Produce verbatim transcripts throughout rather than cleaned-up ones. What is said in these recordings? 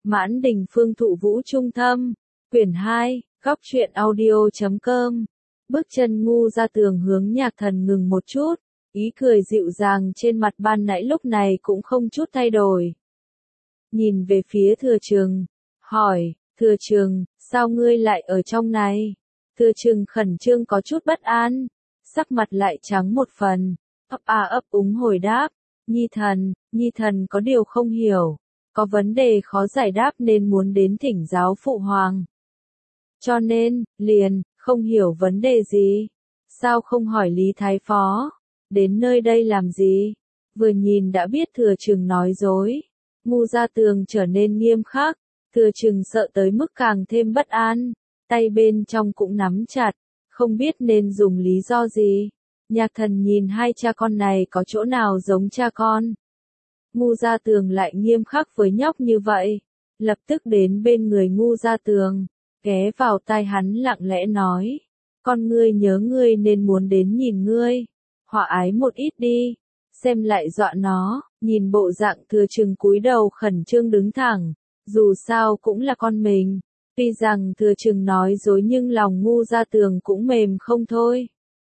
Mãn Đình Phương Thụ Vũ Trung Thâm, quyển hai, góc truyện audio chấm com. Bước chân Ngu Gia Tường hướng Nhạc Thần ngừng một chút, ý cười dịu dàng trên mặt ban nãy lúc này cũng không chút thay đổi. Nhìn về phía Thừa Trừng, hỏi, Thừa Trừng, sao ngươi lại ở trong này? Thừa Trừng khẩn trương có chút bất an, sắc mặt lại trắng một phần, ấp a ấp úng hồi đáp, Nhi Thần, Nhi Thần có điều không hiểu, có vấn đề khó giải đáp nên muốn đến thỉnh giáo Phụ Hoàng. Cho nên, liền, không hiểu vấn đề gì, sao không hỏi Lý Thái Phó, đến nơi đây làm gì? Vừa nhìn đã biết Thừa Trừng nói dối, Ngu Gia Tường trở nên nghiêm khắc, Thừa Trừng sợ tới mức càng thêm bất an, tay bên trong cũng nắm chặt, không biết nên dùng lý do gì. Nhạc Thần nhìn hai cha con này có chỗ nào giống cha con. Ngu Gia Tường lại nghiêm khắc với nhóc như vậy, lập tức đến bên người Ngu Gia Tường, ghé vào tai hắn lặng lẽ nói, con ngươi nhớ ngươi nên muốn đến nhìn ngươi, hòa ái một ít đi, xem lại dọa nó. Nhìn bộ dạng Thừa Trừng cúi đầu khẩn trương đứng thẳng, dù sao cũng là con mình, tuy rằng Thừa Trừng nói dối nhưng lòng Ngu Gia Tường cũng mềm không thôi.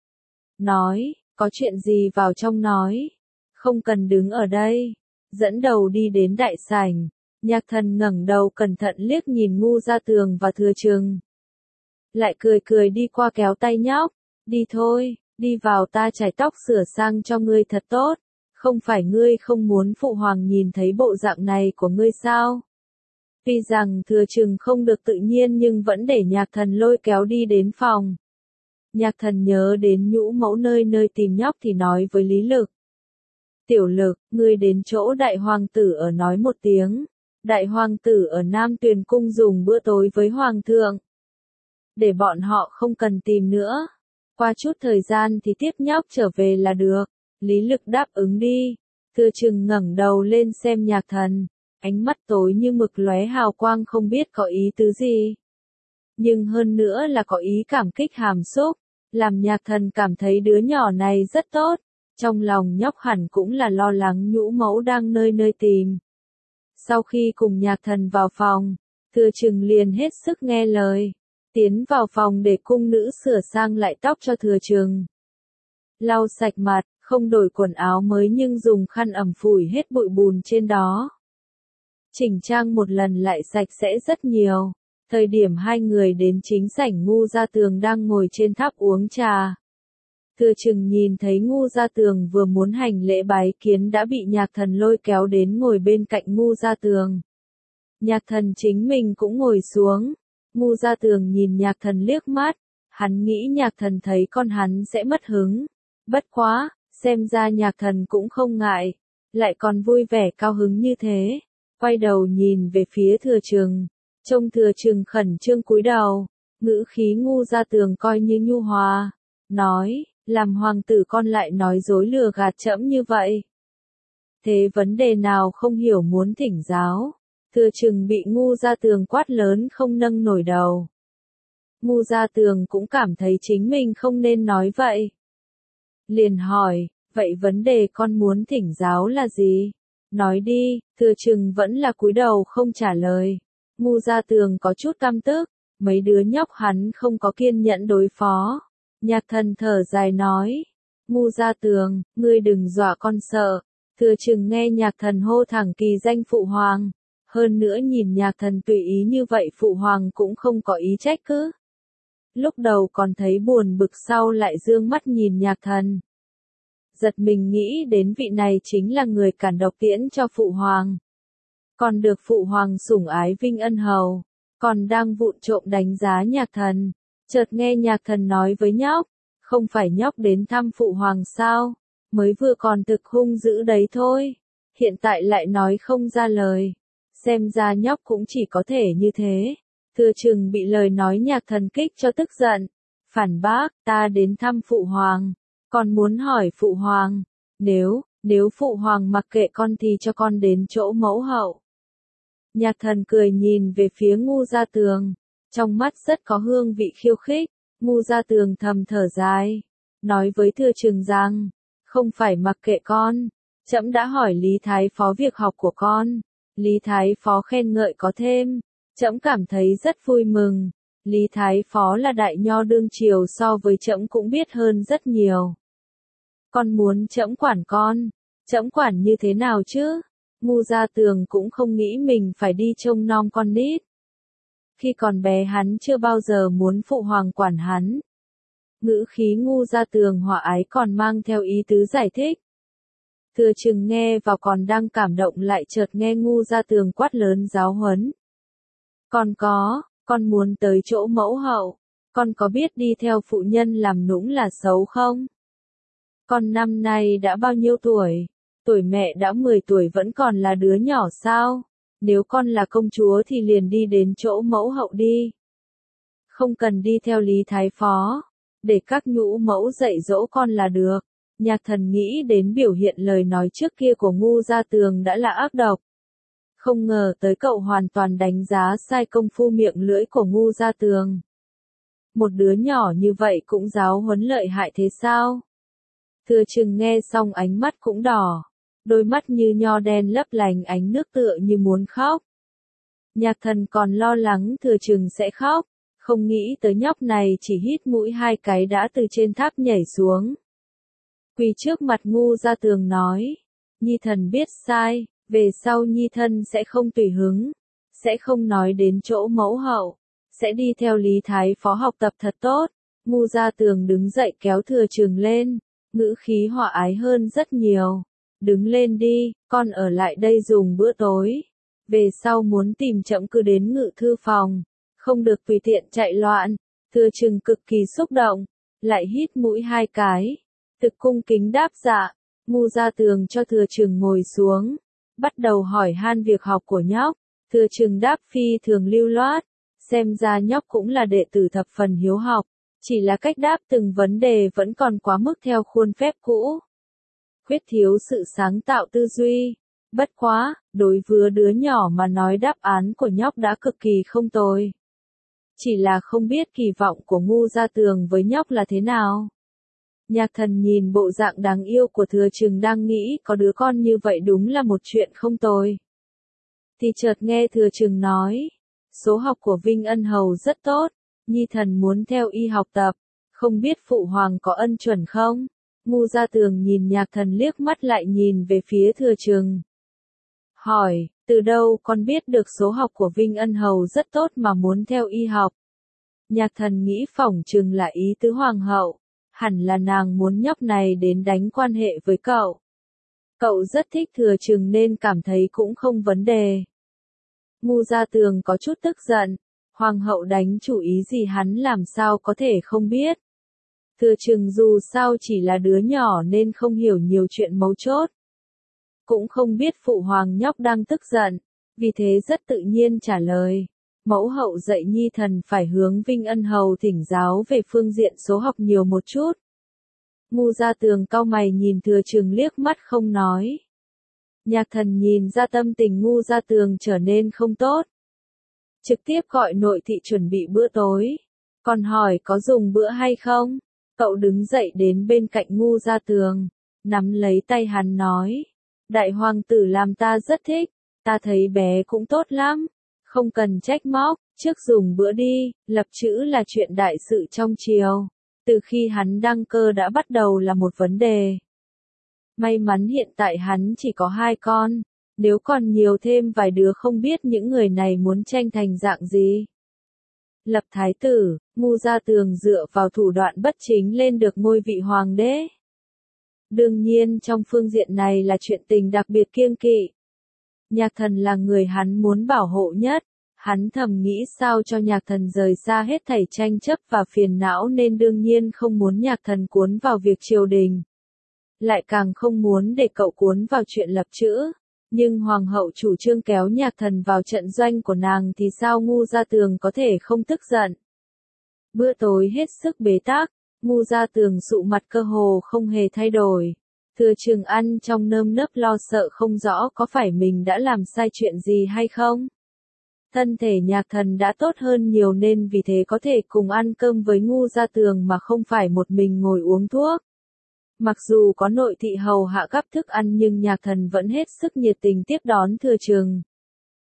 Nói, có chuyện gì vào trong nói, không cần đứng ở đây, dẫn đầu đi đến đại sảnh. Nhạc Thần ngẩng đầu cẩn thận liếc nhìn Ngu Gia Tường và Thừa Trừng, lại cười cười đi qua kéo tay nhóc, đi thôi, đi vào, ta chải tóc sửa sang cho ngươi thật tốt. Không phải ngươi không muốn Phụ Hoàng nhìn thấy bộ dạng này của ngươi sao? Tuy rằng Thừa Trừng không được tự nhiên nhưng vẫn để Nhạc Thần lôi kéo đi đến phòng. Nhạc Thần nhớ đến Nhũ Mẫu nơi nơi tìm nhóc thì nói với Lý Lực. Tiểu Lực, ngươi đến chỗ Đại Hoàng tử ở nói một tiếng. Đại Hoàng tử ở Nam Tuyền Cung dùng bữa tối với Hoàng thượng. Để bọn họ không cần tìm nữa. Qua chút thời gian thì tiếp nhóc trở về là được. Lý Lực đáp ứng đi. Thừa Trừng ngẩng đầu lên xem Nhạc Thần, ánh mắt tối như mực lóe hào quang không biết có ý tứ gì. Nhưng hơn nữa là có ý cảm kích hàm xúc, làm Nhạc Thần cảm thấy đứa nhỏ này rất tốt. Trong lòng nhóc hẳn cũng là lo lắng Nhũ Mẫu đang nơi nơi tìm. Sau khi cùng Nhạc Thần vào phòng, Thừa Trừng liền hết sức nghe lời, tiến vào phòng để cung nữ sửa sang lại tóc cho Thừa Trừng. Lau sạch mặt, không đổi quần áo mới nhưng dùng khăn ẩm phủi hết bụi bùn trên đó. Chỉnh trang một lần lại sạch sẽ rất nhiều. Thời điểm hai người đến chính sảnh, Ngu Gia Tường đang ngồi trên tháp uống trà. Thừa Trừng nhìn thấy Ngu Gia Tường vừa muốn hành lễ bái kiến đã bị Nhạc Thần lôi kéo đến ngồi bên cạnh Ngu Gia Tường. Nhạc Thần chính mình cũng ngồi xuống. Ngu Gia Tường nhìn Nhạc Thần liếc mắt, hắn nghĩ Nhạc Thần thấy con hắn sẽ mất hứng. Bất quá, xem ra Nhạc Thần cũng không ngại, lại còn vui vẻ cao hứng như thế. Quay đầu nhìn về phía Thừa Trừng, trông Thừa Trừng khẩn trương cúi đầu, ngữ khí Ngu Gia Tường coi như nhu hòa, nói, làm hoàng tử con lại nói dối lừa gạt trẫm như vậy. Thế vấn đề nào không hiểu muốn thỉnh giáo? Thừa Trừng bị Ngu Gia Tường quát lớn không nâng nổi đầu. Ngu Gia Tường cũng cảm thấy chính mình không nên nói vậy. Liền hỏi, vậy vấn đề con muốn thỉnh giáo là gì? Nói đi. Thừa Trừng vẫn là cúi đầu không trả lời. Ngu Gia Tường có chút căm tức, mấy đứa nhóc hắn không có kiên nhẫn đối phó. Nhạc Thần thở dài nói, Ngu Gia Tường, ngươi đừng dọa con sợ. Thừa Trừng nghe Nhạc Thần hô thẳng kỳ danh Phụ Hoàng, hơn nữa nhìn Nhạc Thần tùy ý như vậy Phụ Hoàng cũng không có ý trách cứ. Lúc đầu còn thấy buồn bực, sau lại dương mắt nhìn Nhạc Thần. Giật mình nghĩ đến vị này chính là người cản độc tiễn cho Phụ Hoàng. Còn được Phụ Hoàng sủng ái vinh ân hầu, còn đang vụng trộm đánh giá Nhạc Thần. Chợt nghe Nhạc Thần nói với nhóc, không phải nhóc đến thăm Phụ Hoàng sao, mới vừa còn thực hung dữ đấy thôi, hiện tại lại nói không ra lời, xem ra nhóc cũng chỉ có thể như thế. Thừa Trừng bị lời nói Nhạc Thần kích cho tức giận, phản bác, ta đến thăm Phụ Hoàng, con muốn hỏi Phụ Hoàng, nếu, nếu Phụ Hoàng mặc kệ con thì cho con đến chỗ mẫu hậu. Nhạc Thần cười nhìn về phía Ngu Gia Tường, trong mắt rất có hương vị khiêu khích. Ngu Gia Tường thầm thở dài, nói với Thừa Trừng rằng, không phải mặc kệ con, trẫm đã hỏi Lý Thái Phó việc học của con, Lý Thái Phó khen ngợi có thêm, trẫm cảm thấy rất vui mừng. Lý Thái Phó là đại nho đương triều, so với trẫm cũng biết hơn rất nhiều. Con muốn trẫm quản con, trẫm quản như thế nào chứ? Ngu Gia Tường cũng không nghĩ mình phải đi trông nom con nít. Khi còn bé hắn chưa bao giờ muốn phụ hoàng quản hắn. Ngữ khí Ngu Gia Tường hòa ái còn mang theo ý tứ giải thích. Thừa Chừng nghe vào còn đang cảm động, lại chợt nghe Ngu Gia Tường quát lớn giáo huấn. Con có, con muốn tới chỗ mẫu hậu, con có biết đi theo phụ nhân làm nũng là xấu không? Con năm nay đã bao nhiêu tuổi? Tuổi mẹ đã mười tuổi vẫn còn là đứa nhỏ sao? Nếu con là công chúa thì liền đi đến chỗ mẫu hậu đi. Không cần đi theo Lý Thái Phó, để các nhũ mẫu dạy dỗ con là được. Nhạc Thần nghĩ đến biểu hiện lời nói trước kia của Ngu Gia Tường đã là ác độc. Không ngờ tới cậu hoàn toàn đánh giá sai công phu miệng lưỡi của Ngu Gia Tường. Một đứa nhỏ như vậy cũng giáo huấn lợi hại thế sao? Thừa Chừng nghe xong ánh mắt cũng đỏ, đôi mắt như nho đen lấp lánh ánh nước tựa như muốn khóc. Nhạc Thần còn lo lắng Thừa Chừng sẽ khóc, không nghĩ tới nhóc này chỉ hít mũi hai cái đã từ trên tháp nhảy xuống. Quỳ trước mặt Ngu Gia Tường nói, Nhi Thần biết sai, về sau Nhi Thân sẽ không tùy hứng, sẽ không nói đến chỗ mẫu hậu, sẽ đi theo Lý Thái Phó học tập thật tốt. Ngu Gia Tường đứng dậy kéo Thừa Chừng lên, ngữ khí hòa ái hơn rất nhiều. Đứng lên đi, con ở lại đây dùng bữa tối. Về sau muốn tìm trẫm cứ đến ngự thư phòng, không được tùy tiện chạy loạn. Thừa Chừng cực kỳ xúc động, lại hít mũi hai cái. Thực cung kính đáp dạ. Ngu Gia Tường cho Thừa Chừng ngồi xuống, bắt đầu hỏi han việc học của nhóc. Thừa Chừng đáp phi thường lưu loát, xem ra nhóc cũng là đệ tử thập phần hiếu học, chỉ là cách đáp từng vấn đề vẫn còn quá mức theo khuôn phép cũ. Khuyết thiếu sự sáng tạo tư duy. Bất quá, đối với đứa nhỏ mà nói đáp án của nhóc đã cực kỳ không tồi. Chỉ là không biết kỳ vọng của Ngu Gia Tường với nhóc là thế nào. Nhạc Thần nhìn bộ dạng đáng yêu của Thừa Chừng đang nghĩ có đứa con như vậy đúng là một chuyện không tồi. Thì chợt nghe Thừa Chừng nói, số học của Vinh Ân Hầu rất tốt, Nhi Thần muốn theo y học tập, không biết phụ hoàng có ân chuẩn không? Ngu Gia Tường nhìn Nhạc Thần liếc mắt lại nhìn về phía Thừa Chừng. Hỏi, từ đâu con biết được số học của Vinh Ân Hầu rất tốt mà muốn theo y học? Nhạc Thần nghĩ phỏng chừng là ý tứ hoàng hậu, hẳn là nàng muốn nhóc này đến đánh quan hệ với cậu. Cậu rất thích Thừa Chừng nên cảm thấy cũng không vấn đề. Ngu Gia Tường có chút tức giận, hoàng hậu đánh chủ ý gì hắn làm sao có thể không biết. Thừa Chừng dù sao chỉ là đứa nhỏ nên không hiểu nhiều chuyện mấu chốt. Cũng không biết phụ hoàng nhóc đang tức giận, vì thế rất tự nhiên trả lời. Mẫu hậu dạy Nhi Thần phải hướng Vinh Ân Hầu thỉnh giáo về phương diện số học nhiều một chút. Ngu Gia Tường cau mày nhìn Thừa Chừng liếc mắt không nói. Nhạc Thần nhìn ra tâm tình Ngu Gia Tường trở nên không tốt. Trực tiếp gọi nội thị chuẩn bị bữa tối. Còn hỏi có dùng bữa hay không? Cậu đứng dậy đến bên cạnh Ngu Gia Tường, nắm lấy tay hắn nói. Đại hoàng tử làm ta rất thích, ta thấy bé cũng tốt lắm. Không cần trách móc, trước dùng bữa đi, lập chữ là chuyện đại sự trong triều. Từ khi hắn đăng cơ đã bắt đầu là một vấn đề. May mắn hiện tại hắn chỉ có hai con, nếu còn nhiều thêm vài đứa không biết những người này muốn tranh thành dạng gì. Lập thái tử, Ngu Gia Tường dựa vào thủ đoạn bất chính lên được ngôi vị hoàng đế. Đương nhiên trong phương diện này là chuyện tình đặc biệt kiêng kỵ. Nhạc Thần là người hắn muốn bảo hộ nhất, hắn thầm nghĩ sao cho Nhạc Thần rời xa hết thảy tranh chấp và phiền não nên đương nhiên không muốn Nhạc Thần cuốn vào việc triều đình. Lại càng không muốn để cậu cuốn vào chuyện lập chữ. Nhưng hoàng hậu chủ trương kéo Nhạc Thần vào trận doanh của nàng thì sao Ngu Gia Tường có thể không tức giận. Bữa tối hết sức bế tắc, Ngu Gia Tường sụ mặt cơ hồ không hề thay đổi. Thừa Chừng ăn trong nơm nớp lo sợ không rõ có phải mình đã làm sai chuyện gì hay không. Thân thể Nhạc Thần đã tốt hơn nhiều nên vì thế có thể cùng ăn cơm với Ngu Gia Tường mà không phải một mình ngồi uống thuốc. Mặc dù có nội thị hầu hạ gắp thức ăn nhưng Nhạc Thần vẫn hết sức nhiệt tình tiếp đón Thừa Chừng.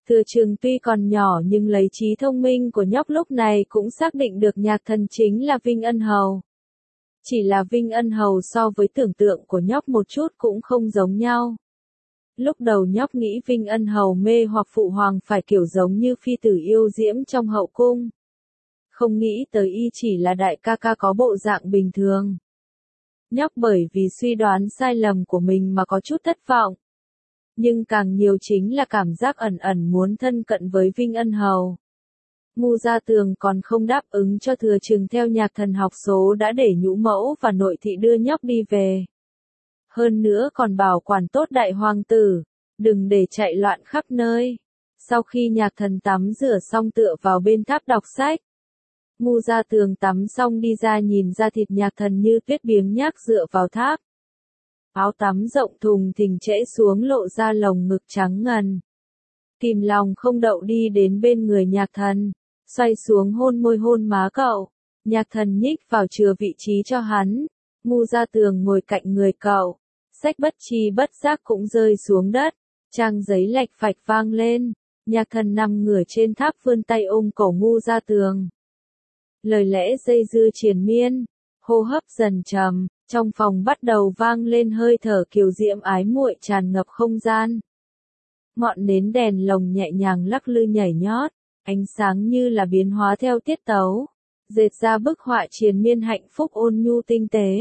Thừa Trừng tuy còn nhỏ nhưng lấy trí thông minh của nhóc lúc này cũng xác định được nhạc thần chính là Vinh Ân Hầu. Chỉ là Vinh Ân Hầu so với tưởng tượng của nhóc một chút cũng không giống nhau. Lúc đầu nhóc nghĩ Vinh Ân Hầu mê hoặc phụ hoàng phải kiểu giống như phi tử yêu diễm trong hậu cung. Không nghĩ tới y chỉ là đại ca ca có bộ dạng bình thường. Nhóc bởi vì suy đoán sai lầm của mình mà có chút thất vọng. Nhưng càng nhiều chính là cảm giác ẩn ẩn muốn thân cận với Vinh Ân Hầu. Ngu Gia Tường còn không đáp ứng cho Thừa Trừng theo nhạc thần học số đã để nhũ mẫu và nội thị đưa nhóc đi về. Hơn nữa còn bảo quản tốt đại hoàng tử, đừng để chạy loạn khắp nơi. Sau khi nhạc thần tắm rửa xong tựa vào bên tháp đọc sách. Ngu Gia Tường tắm xong đi ra nhìn ra thịt nhạc thần như tuyết biếng nhác dựa vào tháp. Áo tắm rộng thùng thình trễ xuống lộ ra lồng ngực trắng ngần. Kìm lòng không đậu đi đến bên người nhạc thần, xoay xuống hôn môi hôn má cậu. Nhạc thần nhích vào chừa vị trí cho hắn. Ngu Gia Tường ngồi cạnh người cậu. Sách bất chi bất giác cũng rơi xuống đất. Trang giấy lạch phạch vang lên. Nhạc thần nằm ngửa trên tháp vươn tay ôm cổ Ngu Gia Tường. Lời lẽ dây dưa triền miên, hô hấp dần trầm, trong phòng bắt đầu vang lên hơi thở kiều diễm ái muội tràn ngập không gian. Ngọn nến đèn lồng nhẹ nhàng lắc lư nhảy nhót, ánh sáng như là biến hóa theo tiết tấu, dệt ra bức họa triền miên hạnh phúc ôn nhu tinh tế.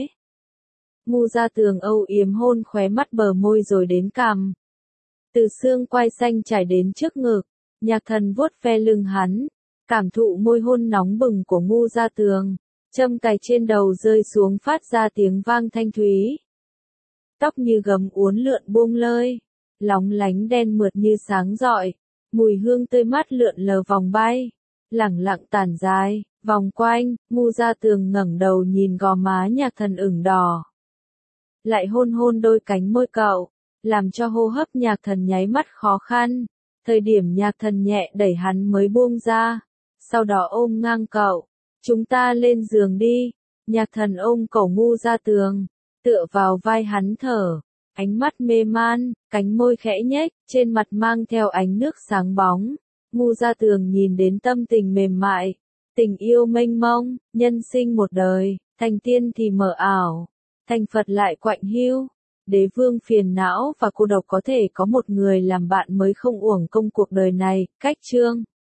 Ngu Gia Tường âu yếm hôn khóe mắt bờ môi rồi đến cằm. Từ xương quai xanh trải đến trước ngực, nhạc thần vuốt ve lưng hắn. Cảm thụ môi hôn nóng bừng của Ngu Gia Tường, châm cài trên đầu rơi xuống phát ra tiếng vang thanh thúy. Tóc như gấm uốn lượn buông lơi, lóng lánh đen mượt như sáng rọi, mùi hương tươi mát lượn lờ vòng bay, lẳng lặng tản dài, vòng quanh. Ngu Gia Tường ngẩng đầu nhìn gò má nhạc thần ửng đỏ. Lại hôn hôn đôi cánh môi cậu, làm cho hô hấp nhạc thần nháy mắt khó khăn. Thời điểm nhạc thần nhẹ đẩy hắn mới buông ra. Sau đó ôm ngang cậu, chúng ta lên giường đi. Nhạc thần ôm cổ Ngu Gia Tường, tựa vào vai hắn thở, ánh mắt mê man, cánh môi khẽ nhếch, trên mặt mang theo ánh nước sáng bóng. Ngu Gia Tường nhìn đến tâm tình mềm mại, tình yêu mênh mông, nhân sinh một đời, thành tiên thì mờ ảo, thành Phật lại quạnh hiu. Đế vương phiền não và cô độc có thể có một người làm bạn mới không uổng công cuộc đời này. Cách chương